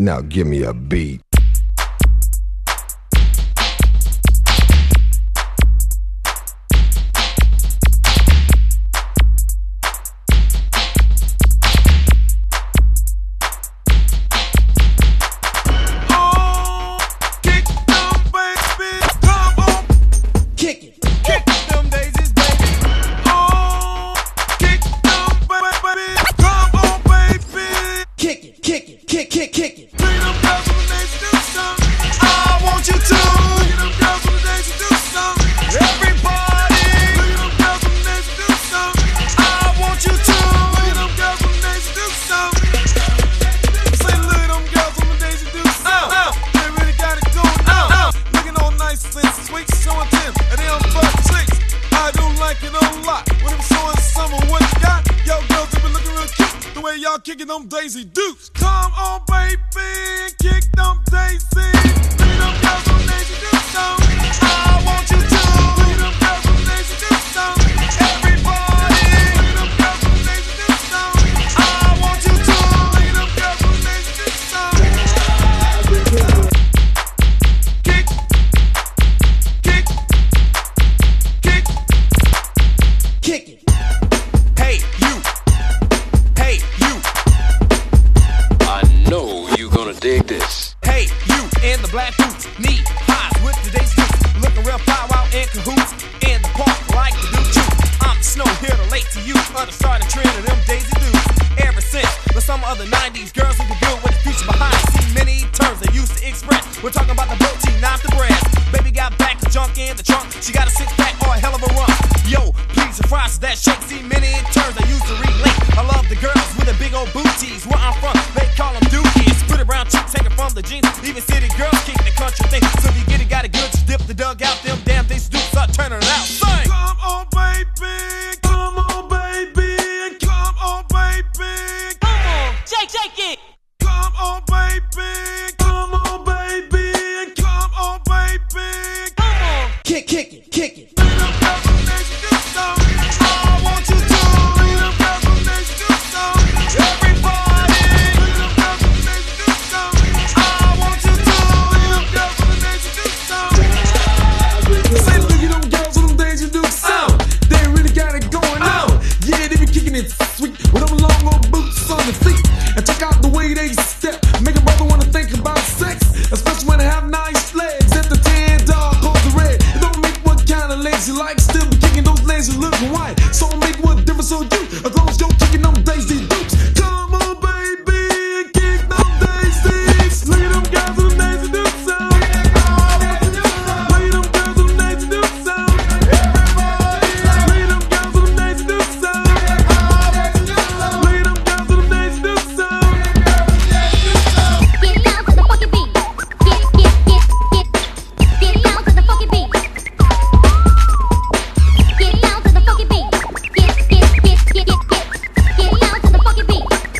Now give me a beat. Y'all kicking them Daisy Dukes. Come on, baby, and kick them Daisy. Leave them girls on Daisy Dukes song. I want you to. Leave them girls on Daisy Dukes song. Everybody. Leave them girls on Daisy Dukes song. I want you to. Leave them girls on Daisy Dukes song. Kick, kick, kick, kick it. Hey, you. Hey, you. Know you gonna dig this. Hey, you and the black boots, knee highs with today's boots, looking real powwow and cahoots in the park like the do you. I'm the snow here to relate to you, starting trend of them Daisy Dukes. Ever since the some other 90s girls who can good with the future behind. See many terms they used to express. We're talking about the protein, not the bread. Baby got back the junk in the trunk. She got a six pack or a hell of a rump. Yo, please the fries that shake. See many terms they used to relate. I love the girls with the big old booties. Where I'm from, they call them dookies. Put it brown cheeks, take it from the jeans. Even city girls keep the country thing. So if you get it, got it good, just dip the dug out. Them damn things do start turning it out. Sing! Come on, baby. Come on, baby. Come on, baby. Come on, shake it. Come on, baby. Come on, baby. Come on, baby. Come on, kick it, kick it. I want you to. Everybody. I want you to. Say, look at them girls with them Daisy Dukes sound. They really got it going on. Yeah, they be kicking it sweet with them long old boots on the feet. And check out the way they step. Make a brother wanna think about sex, especially when they have nice legs. At the tan dog goes the red. It don't make what kind of legs you like. Still be kicking those legs you looking white. So make what difference so you, as long as you're kicking them Daisy Dukes. Come on, baby, kick them Daisies. Look at them guys with them Daisy Dukes sound. Look at them girls with them Daisy Dukes sound. Everybody. Look at them girls with them Daisy Dukes sound. Look at them girls with them Daisy Dukes sound. Get down to the funky beat. Get down to the funky beat. Get down to the funky beat. Get down to the funky beat.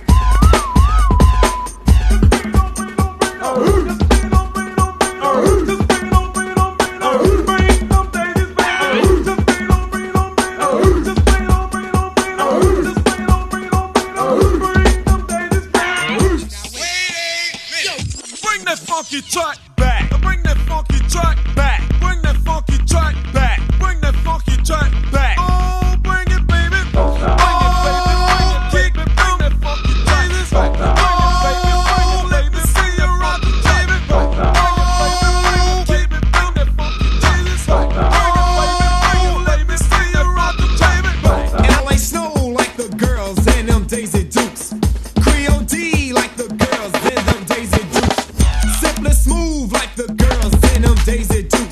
Bring that funky track back. Bring that funky track back. Bring that funky track back. Bring that funky track back. Oh, bring it, baby. Bring it, baby. Bring it, bring that funky track. Bring it, baby. Bring it, baby. See you rock it, baby. Bring it, baby. Keep it, bring that funky track. Bring it, baby. See you rock it, baby. LA Snow like the girls and them Daisy Dukes. Creole D like the girls and them Daisy Dukes. Simply smooth like the girls in them Daisy Dukes.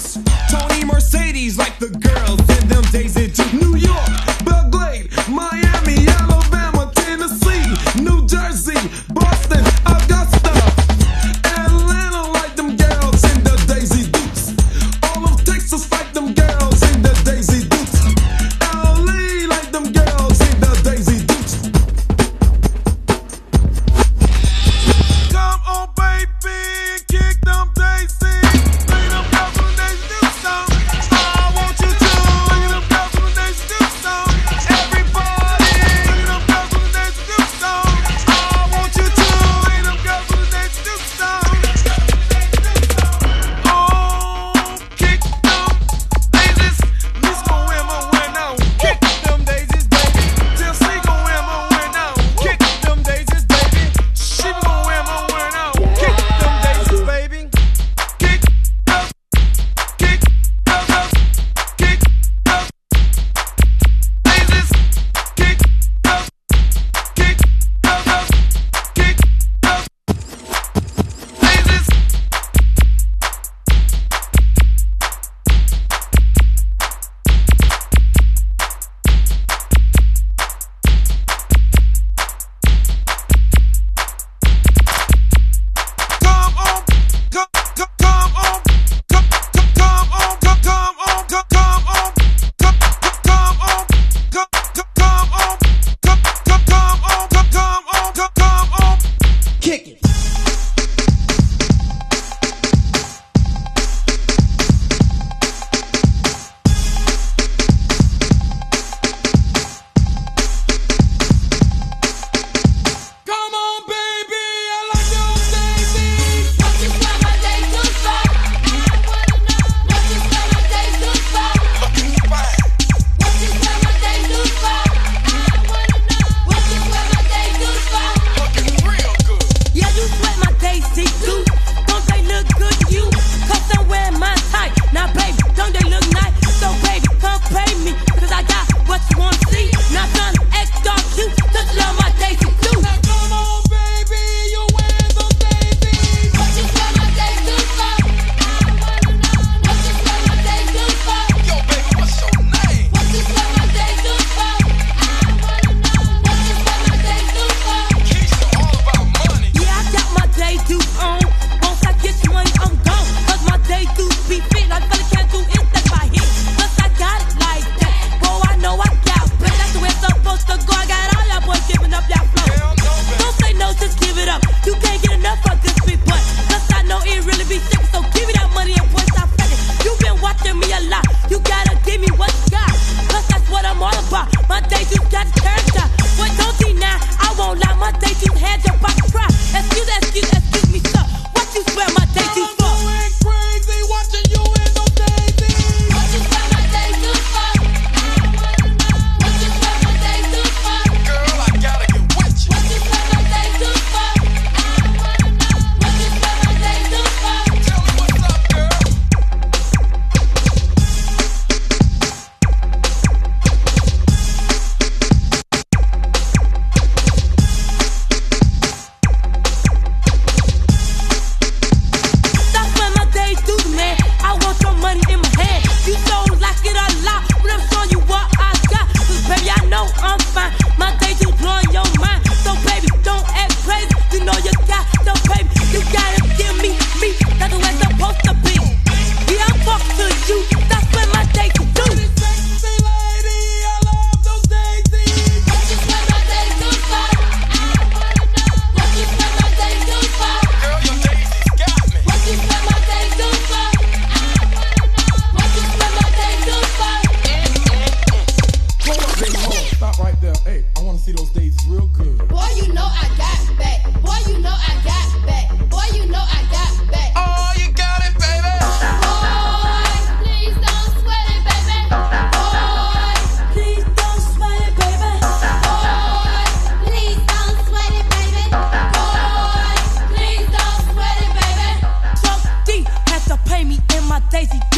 Daisy Duke. Don't they look good to you? Cause I'm wearing my tight. Now baby, don't they look nice? So baby, come pay me, cause I got what you wanna see. Not trying to act all cute, just love my Daisy Duke. Now come on, baby, you wear those daisies. What you wear my Daisy for? I wanna know. What you wear my Daisy for? Yo, baby, what's your name? What you wear my Daisy for? I wanna know. What you wear my Daisy for? Keisha, all about money. Yeah, I got my Daisy on. Once I get you money, I'm gone. Cause my Daisy be fit, like fella can't do it, that's my hit. Plus I got it like that. Boy, I know I got it. That's the way it's supposed to go. I got all y'all boys giving up y'all flow. Hell no, baby. Don't say no, just give it up. You can't get enough of this big butt. Cause I know it really be sick. So give me that money and boy, stop fretting. You been watching me a lot. You gotta give me what you got. Cause that's what I'm all about. My Daisy got the character. But don't deny, I won't lie. My Daisy had your box cry. Excuse me, sir. What you swear my Daisy I'm for? going crazy watching you in those daisies. What you wear my Daisy for? I wanna know. What you wear my Daisy for? Girl, I gotta get with you. What you wear my Daisy for? I wanna know. What you wear my Daisy for? Tell me what's up, girl. That's when my days do, man. I want your money in my hand. You don't like it a lot, but I'm showing you what I got. Cause baby, I know I'm fine. My days do blowing your mind. So baby, don't act crazy. You know you got the baby. You gotta give me. That's the way it's supposed to be. Yeah, I'm talking to you. That's when my days do. Sexy lady, I love those daisies. What you wear my Daisy for? I wanna know. What you wear my Daisy for? Girl, your daisies got me. What you wear my Daisy for? I wanna know. What you wear my Daisy for? Hold up, baby, hold on. Stop right there. Hey, I want to see those daisies real good. Boy, you know I got back. Boy, you know I got back. Boy, you know I got back. Oh, you got it, baby. Boy, please don't sweat it, baby. Boy, Please don't sweat it, baby. boy, please don't sweat it, baby. Boy, please don't sweat it, baby. Chuck D had to pay me in my Daisy